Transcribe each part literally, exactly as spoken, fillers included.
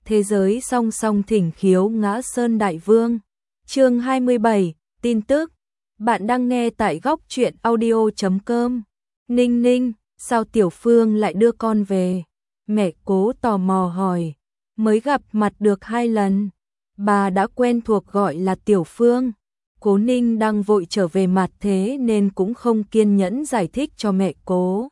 Thế giới song song thỉnh khiếu ngã sơn đại vương. Chương hai mươi bảy, tin tức. Bạn đang nghe tại góc truyện audio chấm com. Ninh Ninh, sao Tiểu Phương lại đưa con về? Mẹ Cố tò mò hỏi. Mới gặp mặt được hai lần, bà đã quen thuộc gọi là Tiểu Phương. Cố Ninh đang vội trở về mặt thế nên cũng không kiên nhẫn giải thích cho mẹ Cố.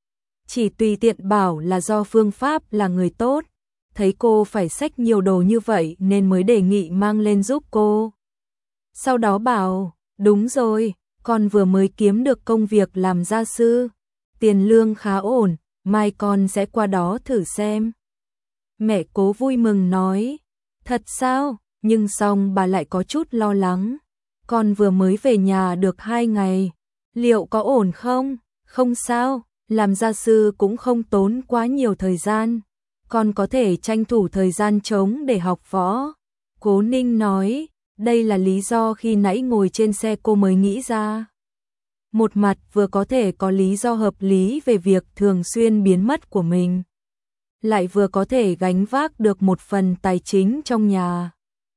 Chỉ tùy tiện bảo là do Phương Pháp là người tốt, thấy cô phải xách nhiều đồ như vậy nên mới đề nghị mang lên giúp cô. Sau đó bảo, đúng rồi, con vừa mới kiếm được công việc làm gia sư, tiền lương khá ổn, mai con sẽ qua đó thử xem. Mẹ Cố vui mừng nói, thật sao? Nhưng xong bà lại có chút lo lắng. Con vừa mới về nhà được hai ngày, liệu có ổn không? Không sao, làm gia sư cũng không tốn quá nhiều thời gian. Con có thể tranh thủ thời gian trống để học võ. Cố Ninh nói, đây là lý do khi nãy ngồi trên xe cô mới nghĩ ra. Một mặt vừa có thể có lý do hợp lý về việc thường xuyên biến mất của mình, lại vừa có thể gánh vác được một phần tài chính trong nhà.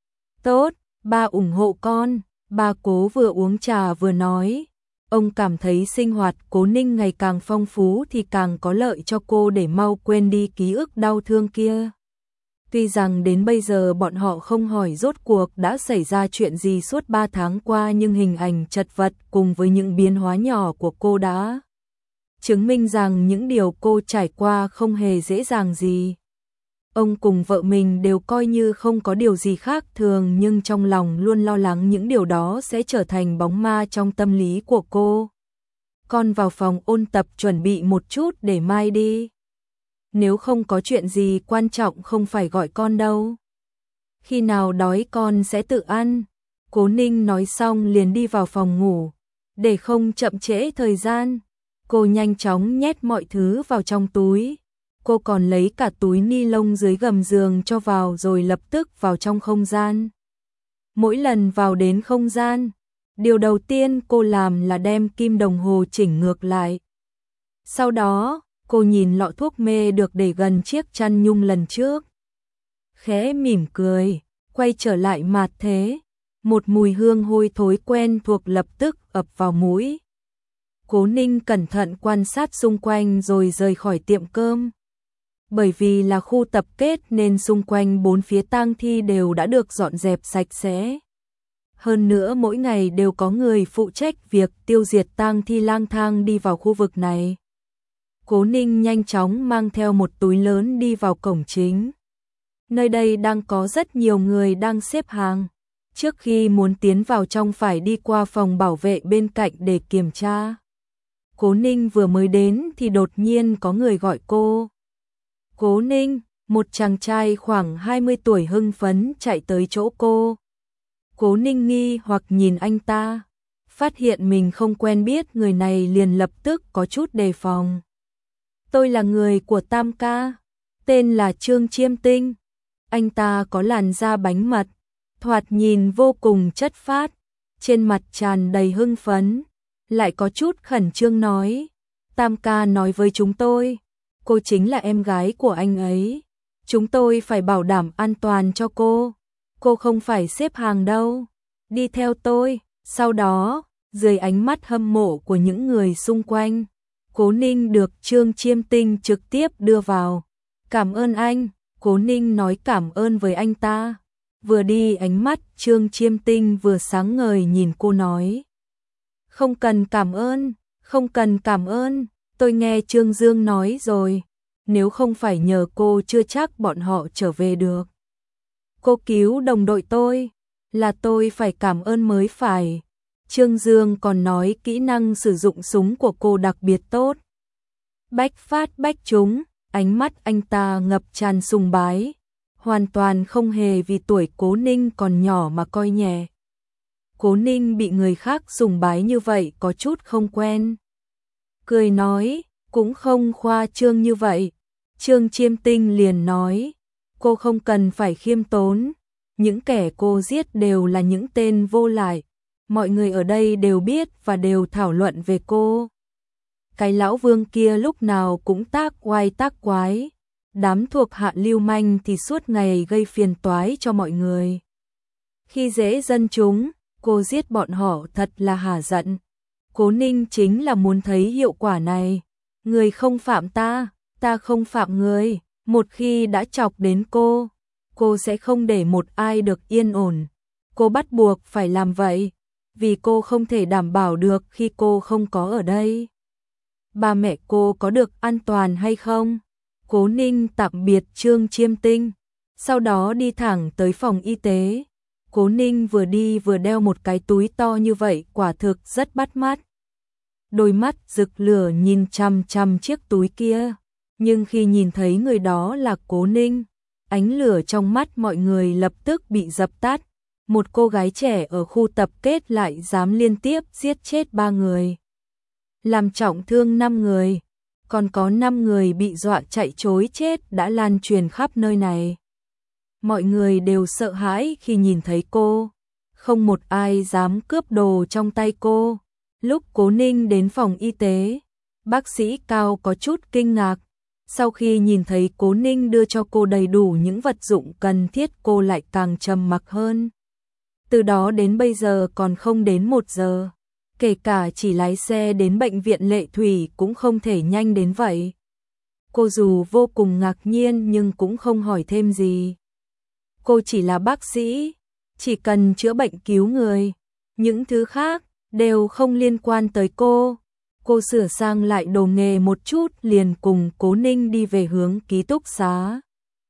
Tốt, ba ủng hộ con. Ba Cố vừa uống trà vừa nói, ông cảm thấy sinh hoạt Cố Ninh ngày càng phong phú thì càng có lợi cho cô để mau quên đi ký ức đau thương kia. Tuy rằng đến bây giờ bọn họ không hỏi rốt cuộc đã xảy ra chuyện gì suốt ba tháng qua, nhưng hình ảnh chật vật cùng với những biến hóa nhỏ của cô đã chứng minh rằng những điều cô trải qua không hề dễ dàng gì. Ông cùng vợ mình đều coi như không có điều gì khác thường, nhưng trong lòng luôn lo lắng những điều đó sẽ trở thành bóng ma trong tâm lý của cô. Con vào phòng ôn tập chuẩn bị một chút để mai đi. Nếu không có chuyện gì quan trọng không phải gọi con đâu. Khi nào đói con sẽ tự ăn. Cố Ninh nói xong liền đi vào phòng ngủ. Để không chậm trễ thời gian, cô nhanh chóng nhét mọi thứ vào trong túi. Cô còn lấy cả túi ni lông dưới gầm giường cho vào rồi lập tức vào trong không gian. Mỗi lần vào đến không gian, điều đầu tiên cô làm là đem kim đồng hồ chỉnh ngược lại. Sau đó, cô nhìn lọ thuốc mê được để gần chiếc chăn nhung lần trước. Khẽ mỉm cười, quay trở lại mặt thế. Một mùi hương hôi thối quen thuộc lập tức ập vào mũi. Cố Ninh cẩn thận quan sát xung quanh rồi rời khỏi tiệm cơm. Bởi vì là khu tập kết nên xung quanh bốn phía tang thi đều đã được dọn dẹp sạch sẽ. Hơn nữa mỗi ngày đều có người phụ trách việc tiêu diệt tang thi lang thang đi vào khu vực này. Cố Ninh nhanh chóng mang theo một túi lớn đi vào cổng chính. Nơi đây đang có rất nhiều người đang xếp hàng. Trước khi muốn tiến vào trong phải đi qua phòng bảo vệ bên cạnh để kiểm tra. Cố Ninh vừa mới đến thì đột nhiên có người gọi cô. Cố Ninh, một chàng trai khoảng hai mươi tuổi hưng phấn chạy tới chỗ cô. Cố Ninh nghi hoặc nhìn anh ta, phát hiện mình không quen biết người này liền lập tức có chút đề phòng. Tôi là người của Tam ca, tên là Trương Chiêm Tinh. Anh ta có làn da bánh mật, thoạt nhìn vô cùng chất phác, trên mặt tràn đầy hưng phấn, lại có chút khẩn trương nói. Tam ca nói với chúng tôi, cô chính là em gái của anh ấy. Chúng tôi phải bảo đảm an toàn cho cô. Cô không phải xếp hàng đâu. Đi theo tôi. Sau đó, dưới ánh mắt hâm mộ của những người xung quanh, Cố Ninh được Trương Chiêm Tinh trực tiếp đưa vào. Cảm ơn anh. Cố Ninh nói cảm ơn với anh ta. Vừa đi ánh mắt Trương Chiêm Tinh vừa sáng ngời nhìn cô nói. Không cần cảm ơn. Không cần cảm ơn. Tôi nghe Trương Dương nói rồi, nếu không phải nhờ cô chưa chắc bọn họ trở về được. Cô cứu đồng đội tôi, là tôi phải cảm ơn mới phải. Trương Dương còn nói kỹ năng sử dụng súng của cô đặc biệt tốt. Bách phát bách trúng, ánh mắt anh ta ngập tràn sùng bái, hoàn toàn không hề vì tuổi Cố Ninh còn nhỏ mà coi nhẹ. Cố Ninh bị người khác sùng bái như vậy có chút không quen. Cười nói, cũng không khoa trương như vậy. Trương Chiêm Tinh liền nói, cô không cần phải khiêm tốn. Những kẻ cô giết đều là những tên vô lại. Mọi người ở đây đều biết và đều thảo luận về cô. Cái lão Vương kia lúc nào cũng tác oai tác quái. đám thuộc hạ lưu manh thì suốt ngày gây phiền toái cho mọi người. Khi dễ dân chúng, cô giết bọn họ thật là hả giận. Cố Ninh chính là muốn thấy hiệu quả này. Người không phạm ta, ta không phạm người. Một khi đã chọc đến cô, cô sẽ không để một ai được yên ổn. Cô bắt buộc phải làm vậy, vì cô không thể đảm bảo được khi cô không có ở đây. Ba mẹ cô có được an toàn hay không? Cố Ninh tạm biệt Trương Chiêm Tinh, sau đó đi thẳng tới phòng y tế. Cố Ninh vừa đi vừa đeo một cái túi to như vậy, quả thực rất bắt mắt. Đôi mắt rực lửa nhìn chằm chằm chiếc túi kia, nhưng khi nhìn thấy người đó là Cố Ninh, ánh lửa trong mắt mọi người lập tức bị dập tắt. Một cô gái trẻ ở khu tập kết lại dám liên tiếp giết chết ba người, làm trọng thương năm người, còn có năm người bị dọa chạy trối chết đã lan truyền khắp nơi này. Mọi người đều sợ hãi khi nhìn thấy cô, không một ai dám cướp đồ trong tay cô. Lúc Cố Ninh đến phòng y tế, bác sĩ Cao có chút kinh ngạc. Sau khi nhìn thấy Cố Ninh đưa cho cô đầy đủ những vật dụng cần thiết, cô lại càng trầm mặc hơn. Từ đó đến bây giờ còn không đến một giờ, kể cả chỉ lái xe đến bệnh viện Lệ Thủy cũng không thể nhanh đến vậy. Cô dù vô cùng ngạc nhiên nhưng cũng không hỏi thêm gì. Cô chỉ là bác sĩ, chỉ cần chữa bệnh cứu người, những thứ khác đều không liên quan tới cô. Cô sửa sang lại đồ nghề một chút liền cùng Cố Ninh đi về hướng ký túc xá.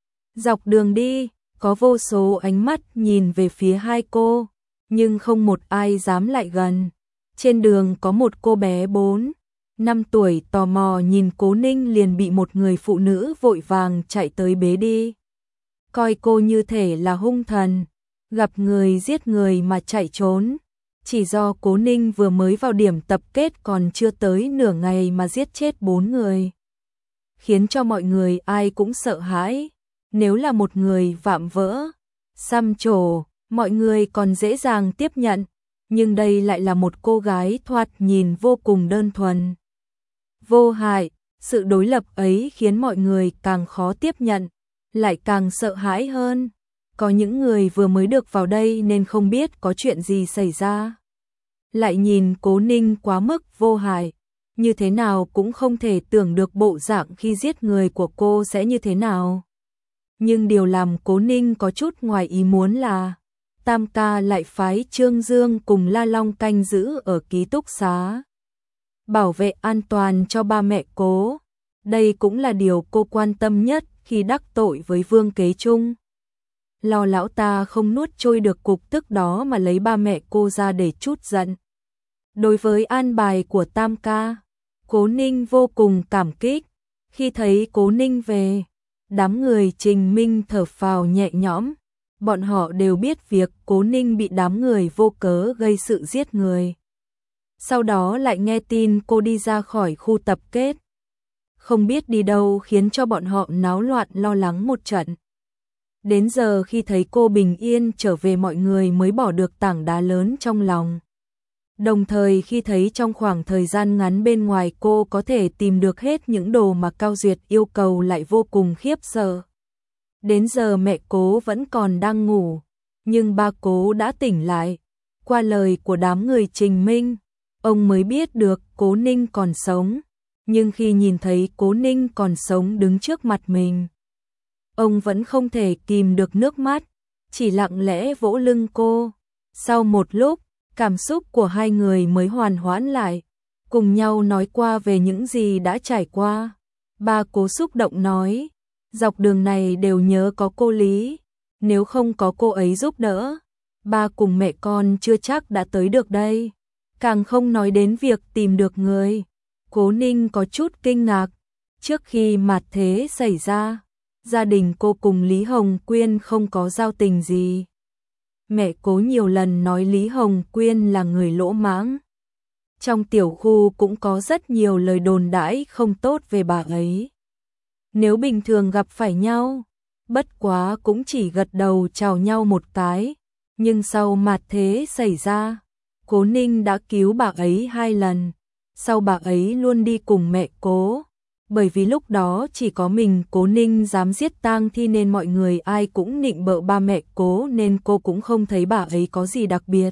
Dọc đường đi, có vô số ánh mắt nhìn về phía hai cô, nhưng không một ai dám lại gần. Trên đường có một cô bé bốn, năm tuổi tò mò nhìn Cố Ninh liền bị một người phụ nữ vội vàng chạy tới bế đi. Coi cô như thể là hung thần, gặp người giết người mà chạy trốn. Chỉ do Cố Ninh vừa mới vào điểm tập kết còn chưa tới nửa ngày mà giết chết bốn người, khiến cho mọi người ai cũng sợ hãi. Nếu là một người vạm vỡ, xăm trổ, mọi người còn dễ dàng tiếp nhận, nhưng đây lại là một cô gái thoạt nhìn vô cùng đơn thuần, vô hại. Sự đối lập ấy khiến mọi người càng khó tiếp nhận, lại càng sợ hãi hơn. Có những người vừa mới được vào đây nên không biết có chuyện gì xảy ra, lại nhìn Cố Ninh quá mức vô hại, như thế nào cũng không thể tưởng được bộ dạng khi giết người của cô sẽ như thế nào. Nhưng điều làm Cố Ninh có chút ngoài ý muốn là Tam ca lại phái Trương Dương cùng La Long canh giữ ở ký túc xá, bảo vệ an toàn cho ba mẹ Cố. Đây cũng là điều cô quan tâm nhất khi đắc tội với Vương Kế Trung. Lo lão ta không nuốt trôi được cục tức đó mà lấy ba mẹ cô ra để trút giận. Đối với an bài của Tam ca, Cố Ninh vô cùng cảm kích. Khi thấy Cố Ninh về, đám người Trình Minh thở phào nhẹ nhõm. Bọn họ đều biết việc Cố Ninh bị đám người vô cớ gây sự giết người. Sau đó lại nghe tin cô đi ra khỏi khu tập kết, không biết đi đâu, khiến cho bọn họ náo loạn lo lắng một trận. Đến giờ khi thấy cô bình yên trở về, mọi người mới bỏ được tảng đá lớn trong lòng. Đồng thời khi thấy trong khoảng thời gian ngắn bên ngoài cô có thể tìm được hết những đồ mà Cao Duyệt yêu cầu, lại vô cùng khiếp sợ. Đến giờ mẹ Cố vẫn còn đang ngủ, nhưng ba Cố đã tỉnh lại. Qua lời của đám người Trình Minh, ông mới biết được Cố Ninh còn sống. Nhưng khi nhìn thấy Cố Ninh còn sống đứng trước mặt mình, ông vẫn không thể kìm được nước mắt, chỉ lặng lẽ vỗ lưng cô. Sau một lúc, cảm xúc của hai người mới hoàn hoãn lại, cùng nhau nói qua về những gì đã trải qua. Ba Cố xúc động nói, dọc đường này đều nhớ có cô Lý, nếu không có cô ấy giúp đỡ, ba cùng mẹ con chưa chắc đã tới được đây, càng không nói đến việc tìm được người. Cố Ninh có chút kinh ngạc, trước khi mạt thế xảy ra, gia đình cô cùng Lý Hồng Quyên không có giao tình gì. Mẹ Cố nhiều lần nói Lý Hồng Quyên là người lỗ mãng. Trong tiểu khu cũng có rất nhiều lời đồn đãi không tốt về bà ấy. Nếu bình thường gặp phải nhau, bất quá cũng chỉ gật đầu chào nhau một cái. Nhưng sau mạt thế xảy ra, Cố Ninh đã cứu bà ấy hai lần. Sau bà ấy luôn đi cùng mẹ Cố, bởi vì lúc đó chỉ có mình Cố Ninh dám giết tang thi nên mọi người ai cũng nịnh bợ ba mẹ Cố, nên cô cũng không thấy bà ấy có gì đặc biệt.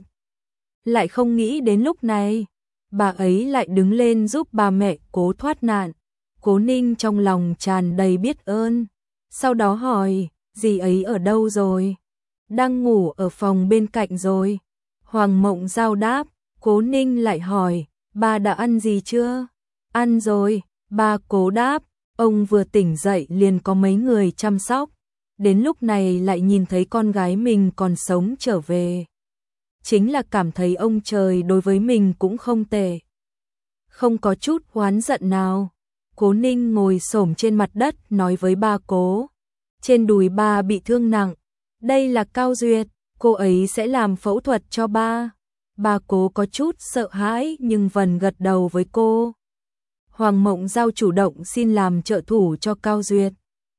Lại không nghĩ đến lúc này, bà ấy lại đứng lên giúp ba mẹ Cố thoát nạn. Cố Ninh trong lòng tràn đầy biết ơn, sau đó hỏi, dì ấy ở đâu rồi? Đang ngủ ở phòng bên cạnh rồi. Hoàng Mộng Giao đáp. Cố Ninh lại hỏi, ba đã ăn gì chưa? Ăn rồi, ba Cố đáp. Ông vừa tỉnh dậy liền có mấy người chăm sóc, đến lúc này lại nhìn thấy con gái mình còn sống trở về. Chính là cảm thấy ông trời đối với mình cũng không tệ, không có chút oán giận nào. Cố Ninh ngồi xổm trên mặt đất nói với ba Cố, trên đùi ba bị thương nặng, đây là Cao Duyệt, cô ấy sẽ làm phẫu thuật cho ba. Ba Cố có chút sợ hãi nhưng vẫn gật đầu với cô. Hoàng Mộng Giao chủ động xin làm trợ thủ cho Cao Duyệt.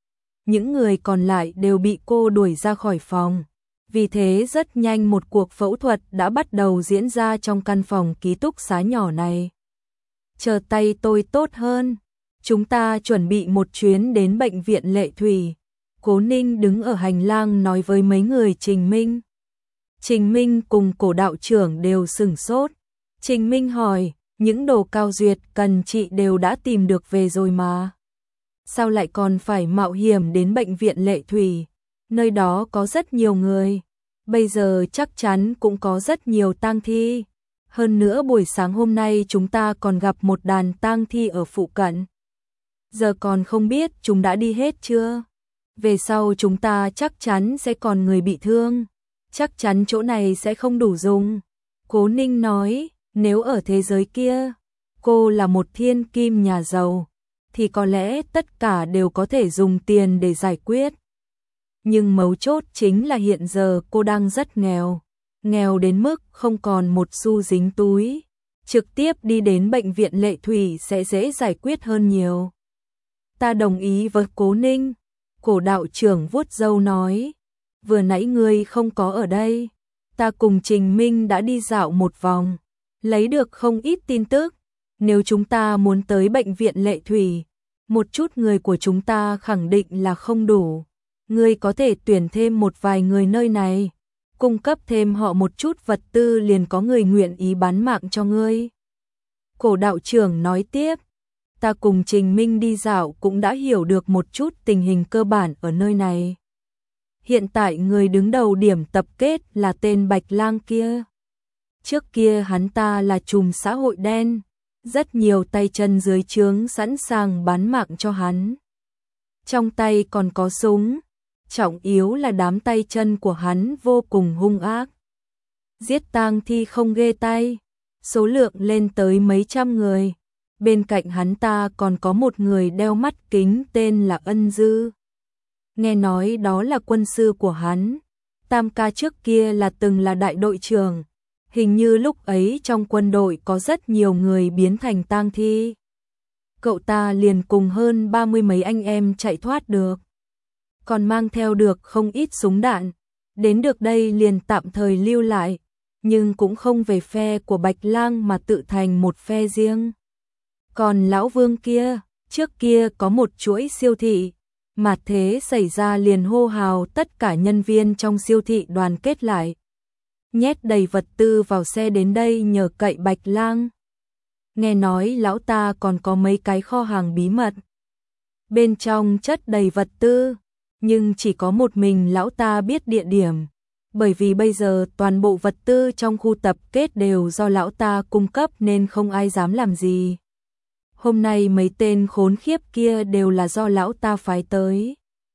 Những người còn lại đều bị cô đuổi ra khỏi phòng. Vì thế rất nhanh một cuộc phẫu thuật đã bắt đầu diễn ra trong căn phòng ký túc xá nhỏ này. Chờ tay tôi tốt hơn, chúng ta chuẩn bị một chuyến đến bệnh viện Lệ Thủy. Cố Ninh đứng ở hành lang nói với mấy người Trình Minh. Trình Minh cùng Cổ đạo trưởng đều sửng sốt. Trình Minh hỏi, những đồ Cao Duyệt cần chị đều đã tìm được về rồi mà. Sao lại còn phải mạo hiểm đến bệnh viện Lệ Thủy? Nơi đó có rất nhiều người. Bây giờ chắc chắn cũng có rất nhiều tang thi. Hơn nữa buổi sáng hôm nay chúng ta còn gặp một đàn tang thi ở phụ cận. Giờ còn không biết chúng đã đi hết chưa? Về sau chúng ta chắc chắn sẽ còn người bị thương. Chắc chắn chỗ này sẽ không đủ dùng. Cố Ninh nói, nếu ở thế giới kia, cô là một thiên kim nhà giàu, thì có lẽ tất cả đều có thể dùng tiền để giải quyết. Nhưng mấu chốt chính là hiện giờ cô đang rất nghèo. Nghèo đến mức không còn một xu dính túi. Trực tiếp đi đến bệnh viện Lệ Thủy sẽ dễ giải quyết hơn nhiều. Ta đồng ý với Cố Ninh. Cổ đạo trưởng vuốt râu nói, vừa nãy ngươi không có ở đây, ta cùng Trình Minh đã đi dạo một vòng, lấy được không ít tin tức. Nếu chúng ta muốn tới bệnh viện Lệ Thủy, một chút người của chúng ta khẳng định là không đủ. Ngươi có thể tuyển thêm một vài người nơi này, cung cấp thêm họ một chút vật tư, liền có người nguyện ý bán mạng cho ngươi. Cổ đạo trưởng nói tiếp, ta cùng Trình Minh đi dạo cũng đã hiểu được một chút tình hình cơ bản ở nơi này. Hiện tại người đứng đầu điểm tập kết là tên Bạch Lang kia. Trước kia hắn ta là trùm xã hội đen, rất nhiều tay chân dưới trướng sẵn sàng bán mạng cho hắn. Trong tay còn có súng, trọng yếu là đám tay chân của hắn vô cùng hung ác. Giết tang thi không ghê tay, số lượng lên tới mấy trăm người. Bên cạnh hắn ta còn có một người đeo mắt kính tên là Ân Dư. Nghe nói đó là quân sư của hắn. Tam ca trước kia là từng là đại đội trưởng. Hình như lúc ấy trong quân đội có rất nhiều người biến thành tang thi. Cậu ta liền cùng hơn ba mươi mấy anh em chạy thoát được. Còn mang theo được không ít súng đạn. Đến được đây liền tạm thời lưu lại. Nhưng cũng không về phe của Bạch Lang mà tự thành một phe riêng. Còn lão Vương kia, trước kia có một chuỗi siêu thị, mà thế xảy ra liền hô hào tất cả nhân viên trong siêu thị đoàn kết lại. Nhét đầy vật tư vào xe đến đây nhờ cậy Bạch Lang. Nghe nói lão ta còn có mấy cái kho hàng bí mật. Bên trong chất đầy vật tư, nhưng chỉ có một mình lão ta biết địa điểm. Bởi vì bây giờ toàn bộ vật tư trong khu tập kết đều do lão ta cung cấp nên không ai dám làm gì. Hôm nay mấy tên khốn khiếp kia đều là do lão ta phái tới.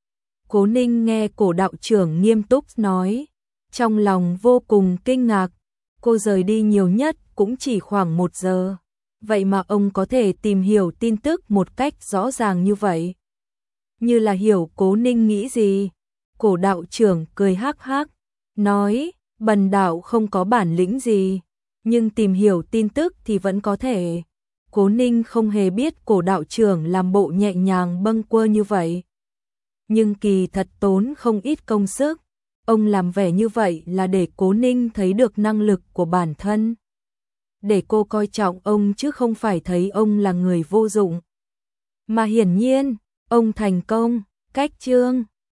Cố Ninh nghe cổ đạo trưởng nghiêm túc nói, trong lòng vô cùng kinh ngạc. Cô rời đi nhiều nhất cũng chỉ khoảng một giờ. Vậy mà ông có thể tìm hiểu tin tức một cách rõ ràng như vậy. Như là hiểu Cố Ninh nghĩ gì. Cổ đạo trưởng cười hắc hắc, nói, bần đạo không có bản lĩnh gì, nhưng tìm hiểu tin tức thì vẫn có thể. Cố Ninh không hề biết cổ đạo trưởng làm bộ nhẹ nhàng bâng quơ như vậy. Nhưng kỳ thật tốn không ít công sức. Ông làm vẻ như vậy là để Cố Ninh thấy được năng lực của bản thân. Để cô coi trọng ông chứ không phải thấy ông là người vô dụng. Mà hiển nhiên, ông thành công, cách chương